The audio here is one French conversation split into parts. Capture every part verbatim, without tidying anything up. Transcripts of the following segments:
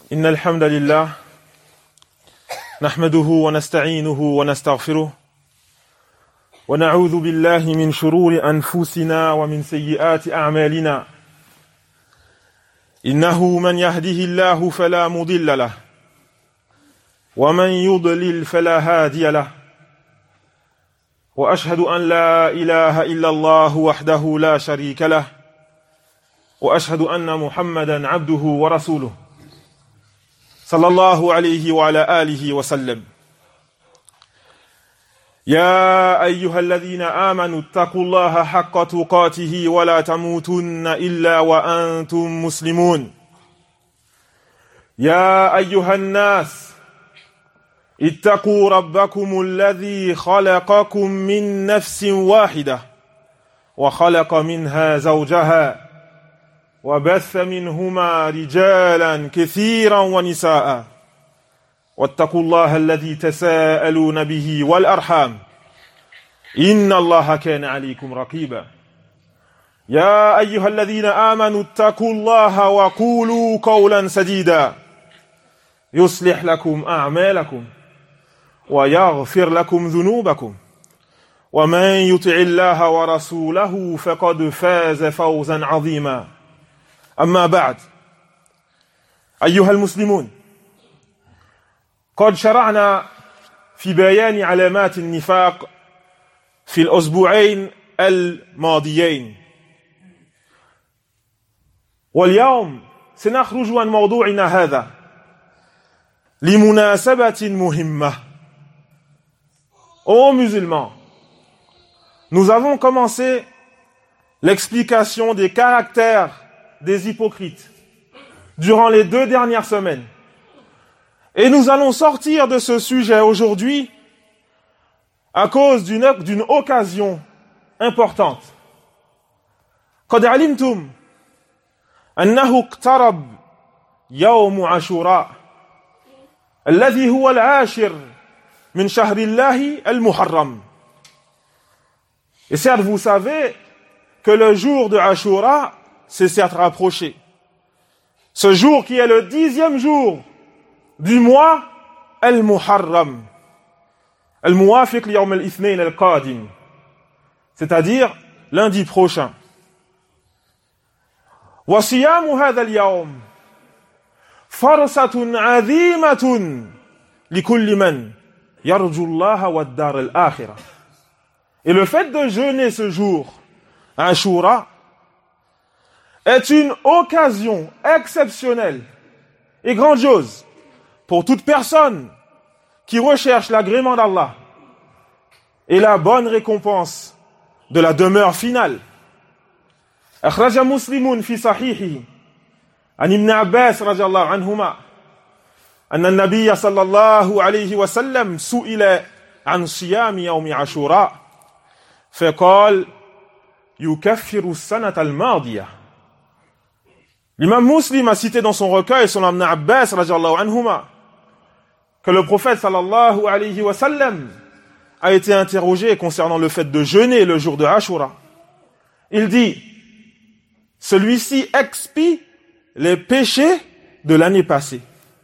إن الحمد لله نحمده ونستعينه ونستغفره ونعوذ بالله من شرور أنفسنا ومن سيئات أعمالنا إنه من يهده الله فلا مضل له ومن يضلل فلا هادي له وأشهد أن لا إله إلا الله وحده لا شريك له وأشهد أن محمدا عبده ورسوله صلى الله عليه وعلى آله وسلم يا أيها الذين آمنوا اتقوا الله حق تقاته ولا تموتن إلا وأنتم مسلمون يا أيها الناس اتقوا ربكم الذي خلقكم من نفس واحدة وخلق منها زوجها وبث منهما رجالا كثيرا ونساء واتقوا الله الذي تساءلون به والأرحام إن الله كان عليكم رقيبا يا أيها الذين آمنوا اتقوا الله وقولوا قولا سديدا يصلح لكم أعمالكم ويغفر لكم ذنوبكم ومن يطع الله ورسوله فقد فاز فوزا عظيما أما بعد أيها المسلمون قد شرعنا في بيان علامات النفاق في الأسبوعين الماضيين واليوم سنخرج عن موضوعنا هذا لمناسبة مهمة. Ô musulmans, nous avons commencé l'explication des caractères des hypocrites durant les deux dernières semaines. Et nous allons sortir de ce sujet aujourd'hui à cause d'une, d'une occasion importante. قد علمتم أنه اقترب يوم عاشوراء الذي هو العاشر من شهر الله المحرم. Et certes, vous savez que le jour de Ashura c'est certes rapproché. Ce jour qui est le dixième jour du mois Al-Muharram. Al-Muwafiq li-yawm al-ithnayn al-qadim. C'est-à-dire lundi prochain. Wa siyamu hadha al-yawm farsatun 'azimatun likulli man yarju Allah wa ad-dar al-akhirah. Et le fait de jeûner ce jour, Ashura, est une occasion exceptionnelle et grandiose pour toute personne qui recherche l'agrément d'Allah et la bonne récompense de la demeure finale. أخرج مسلم في صحيحه عن ابن عباس رضي الله عنهما أن النبي صلى الله عليه وسلم سئل عن صيام يوم عاشوراء فقال يكفر السنة الماضية. L'imam Muslim a cité dans son recueil, son Ibn Abbas, radiallahu anhuma, que le prophète, sallallahu alayhi wa sallam, a été interrogé concernant le fait de jeûner le jour de Ashura. Il dit, celui-ci expie les péchés de l'année passée.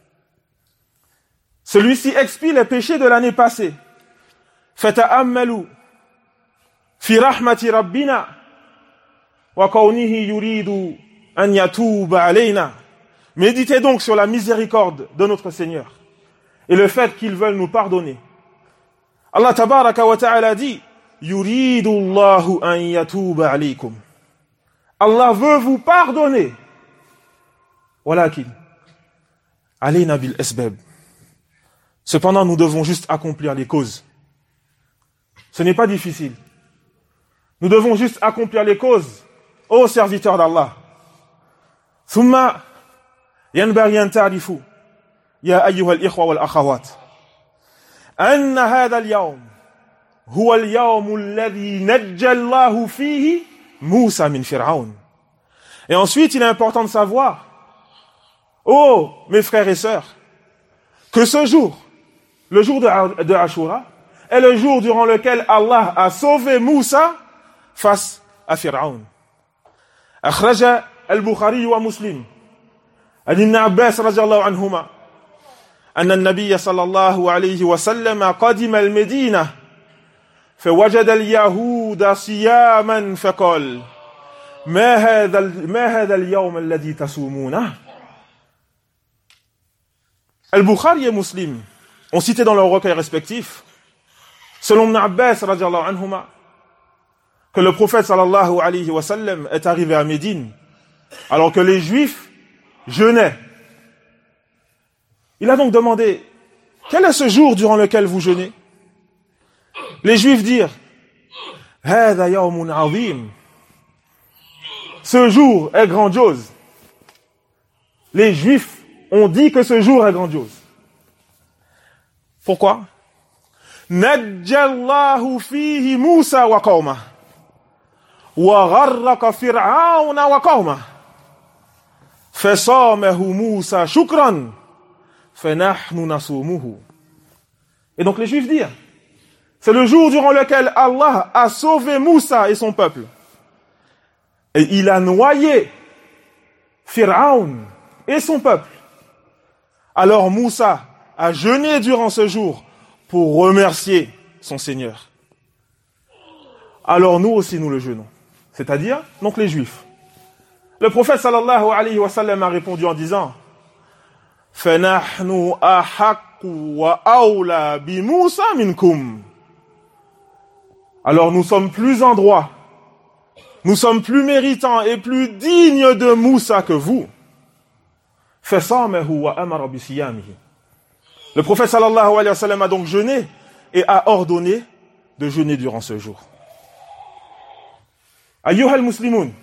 Celui-ci expie les péchés de l'année passée. Fata'ammalu fi rahmati rabbina wa kawnihi yuridu an yatuba alayna. Méditez donc sur la miséricorde de notre Seigneur et le fait qu'ils veulent nous pardonner. Allah tabaraka wa ta'ala dit yuridu Allahu an yatuba alaykum. Allah veut vous pardonner. Walakin alayna bil asbab. Cependant, nous devons juste accomplir les causes. Ce n'est pas difficile. Nous devons juste accomplir les causes, ô serviteurs d'Allah. ثم ينبغي أن تعرفوا يا أيها الإخوة والأخوات أن هذا اليوم هو اليوم الذي نجى الله فيه موسى من فرعون. Et ensuite, il est important de savoir, oh mes frères et sœurs, que ce jour, le jour de, de Ashura, est le jour durant lequel Allah a sauvé Moussa face à Pharaon. أخرج البخاري ومسلم عن ابن عباس رضي الله عنهما أن النبي صلى الله عليه وسلم قدم المدينة فوجد اليهود صياما فقال ما هذا ما هذا اليوم الذي تصومونه. Al-Bukhari et Muslim ont cité dans leurs recueils respectifs, selon Ibn Abbas radiallahu anhuma, que le prophète sallallahu alayhi wa sallam est arrivé à Médine alors que les Juifs jeûnaient. Il a donc demandé, quel est ce jour durant lequel vous jeûnez? Les Juifs dirent, هذا يوم عظيم. Ce jour est grandiose. Les Juifs ont dit que ce jour est grandiose. Pourquoi? نجى الله فيه موسى وقومه وغرق فرعون وقومه فصامه موسى شكرا فنحن نصومه. Et donc les Juifs dirent, c'est le jour durant lequel Allah a sauvé Moussa et son peuple. Et il a noyé Pharaon et son peuple. Alors Moussa a jeûné durant ce jour pour remercier son Seigneur. Alors nous aussi nous le jeûnons. C'est-à-dire, donc les Juifs. Le prophète sallallahu alayhi wa sallam a répondu en disant فَنَحْنُ أَحَقُّ وَأَوْلَى بِمُوسَى مِنْكُمْ. Alors nous sommes plus en droit, nous sommes plus méritants et plus dignes de Moussa que vous. فَصَامَهُ وَأَمَرَ بِصِيَامِهِ. Le prophète sallallahu alayhi wa sallam a donc jeûné et a ordonné de jeûner durant ce jour. أيها المسلمون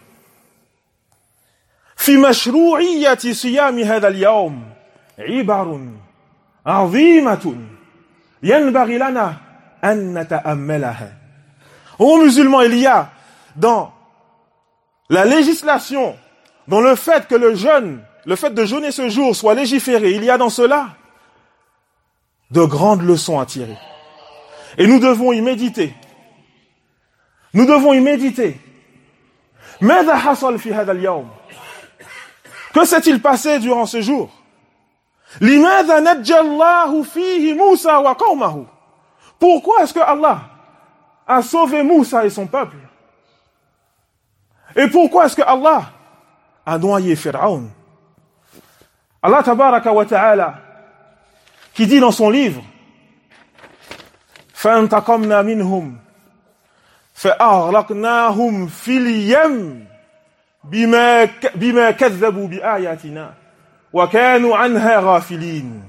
في مشروعية صيام هذا اليوم عبر عظيمة ينبغي لنا أن نتأملها. Ô musulmans, il y a dans la législation, dans le fait que le jeûne, le fait de jeûner ce jour soit légiféré, il y a dans cela de grandes leçons à tirer. Et nous devons y méditer. Nous devons y méditer. ماذا حصل في هذا اليوم? Que s'est-il passé durant ce jour? لماذا نجى الله فيه موسى وقومه? Pourquoi est-ce que Allah a sauvé Moussa et son peuple? Et pourquoi est-ce que Allah a noyé Pharaon? Allah tabaraka wa ta'ala qui dit dans son livre فَانْتَقَمْنَا مِنْهُمْ فَأَغْرَقْنَاهُمْ فِي الْيَمِّ بِمَا بِمَا كَذَّبُوا بِآيَاتِنَا وَكَانُوا عَنْهَا غَافِلِينَ.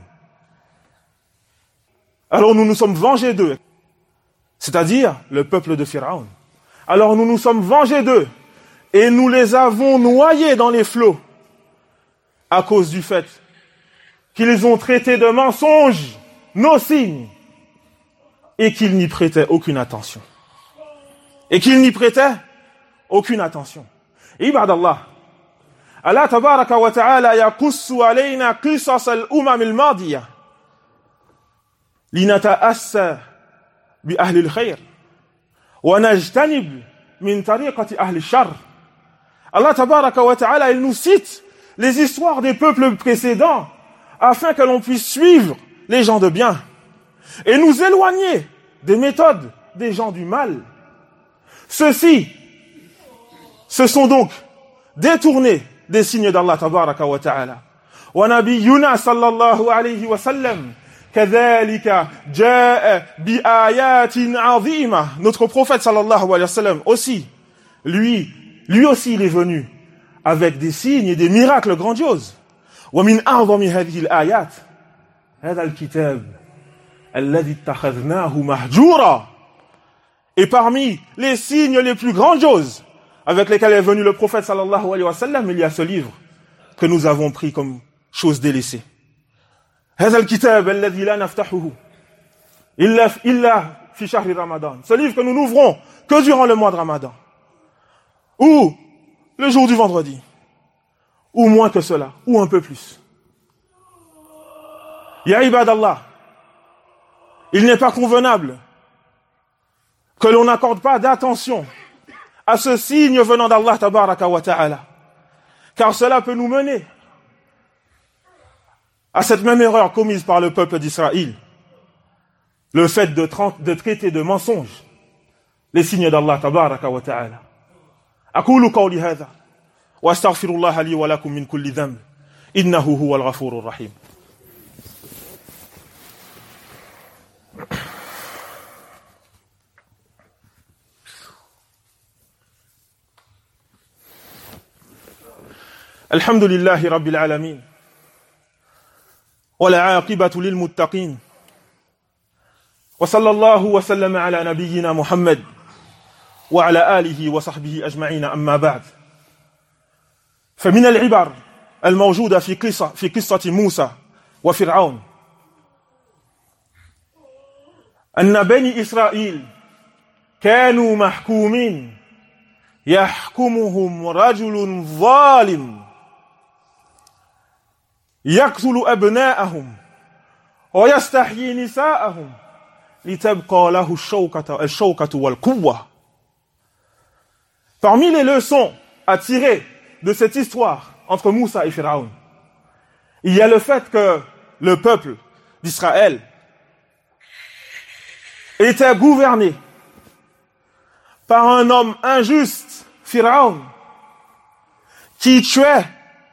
Alors nous nous sommes vengés d'eux, c'est-à-dire le peuple de Pharaon. Alors nous nous sommes vengés d'eux et nous les avons noyés dans les flots à cause du fait qu'ils ont traité de mensonges nos signes et qu'ils n'y prêtaient aucune attention. Et qu'ils n'y prêtaient aucune attention. Ibadallah, Allah tabaraka wa ta'ala yaqussu alayna qisas al-umam al-madiya linata'assa bi ahli al-khayr wa najtanib min tariqati ahli al-sharr. Allah tabaraka wa ta'ala, il nous cite les histoires des peuples précédents afin que l'on puisse suivre les gens de bien et nous éloigner des méthodes des gens du mal. Ceux-ci se sont donc détournés des signes d'Allah tabaraka wa ta'ala. Wa nabiyyuna sallallahu alayhi wa sallam kadhalika jaa bi ayatin 'azima. Notre prophète sallallahu alayhi wa sallam aussi, lui, lui aussi il est venu avec des signes et des miracles grandioses. Wa min a'zami hadhihi al-ayat hadha al-kitab alladhi ittakhadhnahu mahjura. Et parmi les signes les plus grandioses avec lesquels est venu le prophète sallallahu alayhi wa sallam, il y a ce livre que nous avons pris comme chose délaissée. هذا الكتاب الذي لا نفتحه إلا إلا في شهر رمضان. Ce livre que nous n'ouvrons que durant le mois de Ramadan. Ou le jour du vendredi. Ou moins que cela, ou un peu plus. Ya ibadallah, il n'est pas convenable que l'on n'accorde pas d'attention à ce signe venant d'Allah tabaraka wa ta'ala, car cela peut nous mener à cette même erreur commise par le peuple d'Israël, le fait de, tra- de traiter de mensonges les signes d'Allah tabaraka wa ta'ala. أقول قولي هذا وأستغفر الله لي ولكم من كل ذنب إنه هو الغفور الرحيم. الحمد لله رب العالمين والعاقبة للمتقين وصلى الله وسلم على نبينا محمد وعلى آله وصحبه أجمعين أما بعد. فمن العبر الموجودة في قصة في قصة موسى وفرعون أن بني إسرائيل كانوا محكومين يحكمهم رجل ظالم يقتل أبناءهم ويستحيي نساءهم لتبقى له الشوكة الشوكة والقوة. Parmi les leçons à tirer de cette histoire entre Moussa et Pharaon, il y a le fait que le peuple d'Israël était gouverné par un homme injuste, Pharaon, qui tuait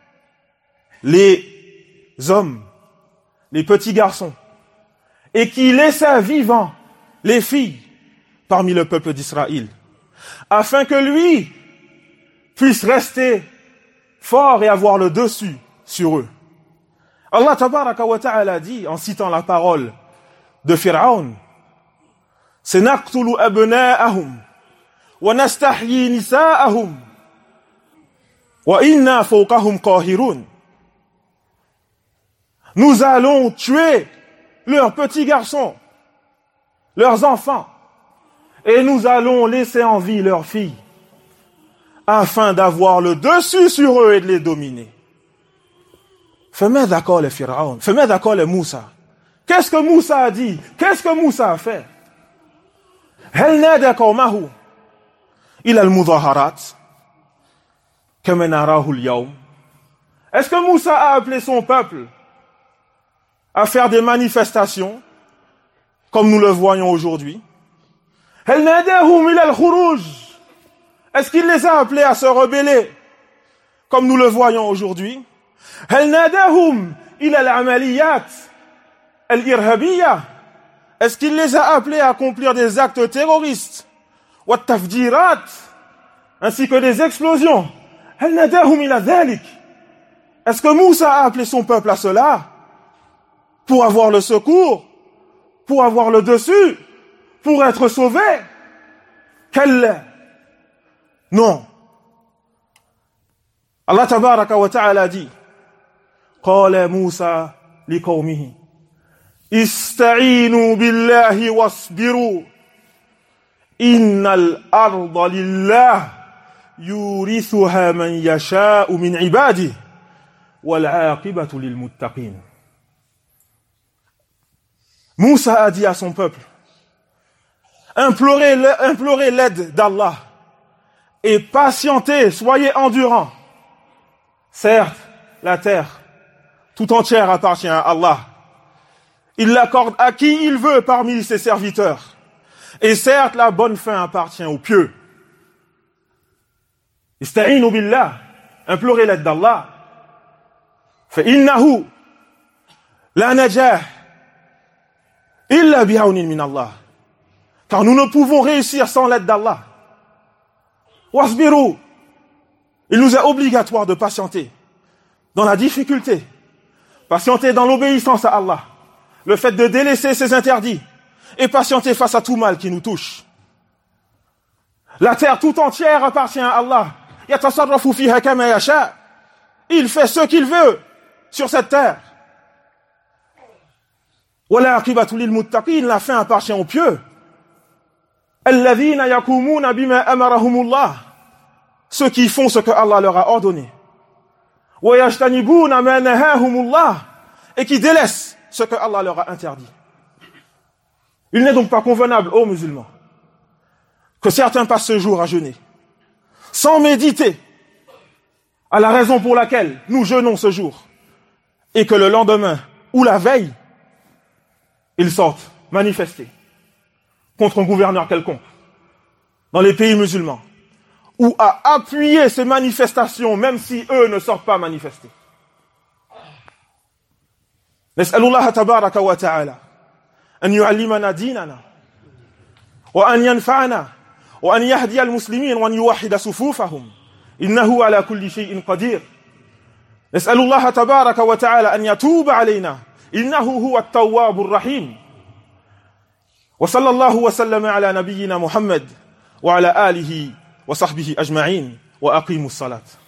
les hommes, les petits garçons, et qui laissait vivants les filles parmi le peuple d'Israël, afin que lui puisse rester fort et avoir le dessus sur eux. Allah tabaraka wa ta'ala dit, en citant la parole de Pharaon, « Senaqtulu abna'ahum wa nastahyi nisa'ahum wa inna fawqahum qahirun » Nous allons tuer leurs petits garçons, leurs enfants, et nous allons laisser en vie leurs filles, afin d'avoir le dessus sur eux et de les dominer. فماذا قال فرعون فماذا قال موسى Qu'est-ce que Moussa a dit? Qu'est-ce que Moussa a fait? هل نادى قومه إلى المظاهرات كما نراه اليوم? Est-ce que Moussa a appelé son peuple à faire des manifestations comme nous le voyons aujourd'hui? هل ناداهم إلى الخروج? Est-ce qu'il les a appelés à se rebeller comme nous le voyons aujourd'hui? هل ناداهم إلى العمليات الإرهابية? Est-ce qu'il les a appelés à accomplir des actes terroristes والتفجيرات ainsi que des explosions? هل ناداهم إلى ذلك? Est-ce que Moussa a appelé son peuple à cela pour avoir le secours, pour avoir le dessus, pour être sauvé? Quel Non. Allah tabaraka wa ta'ala dit, قال موسى لقومه استعينوا بالله واصبروا إن الأرض لله يورثها من يشاء من عباده والعاقبة للمتقين. Moussa a dit à son peuple, implorez, implorez l'aide d'Allah et patientez, soyez endurants. Certes, la terre tout entière appartient à Allah. Il l'accorde à qui il veut parmi ses serviteurs. Et certes, la bonne fin appartient aux pieux. Ista'inu billah, implorez l'aide d'Allah. Fa innahu la najah illa bi'aunin min Allah. Car nous ne pouvons réussir sans l'aide d'Allah. Wasbiru. Il nous est obligatoire de patienter dans la difficulté, patienter dans l'obéissance à Allah, le fait de délaisser ses interdits et patienter face à tout mal qui nous touche. La terre tout entière appartient à Allah. Yatasarrafu fiha kama yasha. Il fait ce qu'il veut sur cette terre. Wala aqibatu lil muttaqin, la fin appartient aux pieux. Alladhina yakumuna bima amarahumullah, ceux qui font ce que Allah leur a ordonné. Wa yajtanibuna ma nahahumullah, et qui délaissent ce que Allah leur a interdit. Il n'est donc pas convenable aux musulmans que certains passent ce jour à jeûner, sans méditer à la raison pour laquelle nous jeûnons ce jour, et que le lendemain ou la veille, ils sortent manifester contre un gouverneur quelconque dans les pays musulmans, ou à appuyer ces manifestations même si eux ne sortent pas manifester. نسأل الله تبارك وتعالى أن يعلمنا ديننا وأن ينفعنا وأن يهدي المسلمين وأن يوحد صفوفهم إنه على كل شيء قدير. نسأل الله تبارك وتعالى أن يتوب علينا إنه هو التواب الرحيم. وصلى الله وسلم على نبينا محمد وعلى آله وصحبه أجمعين وأقيموا الصلاة.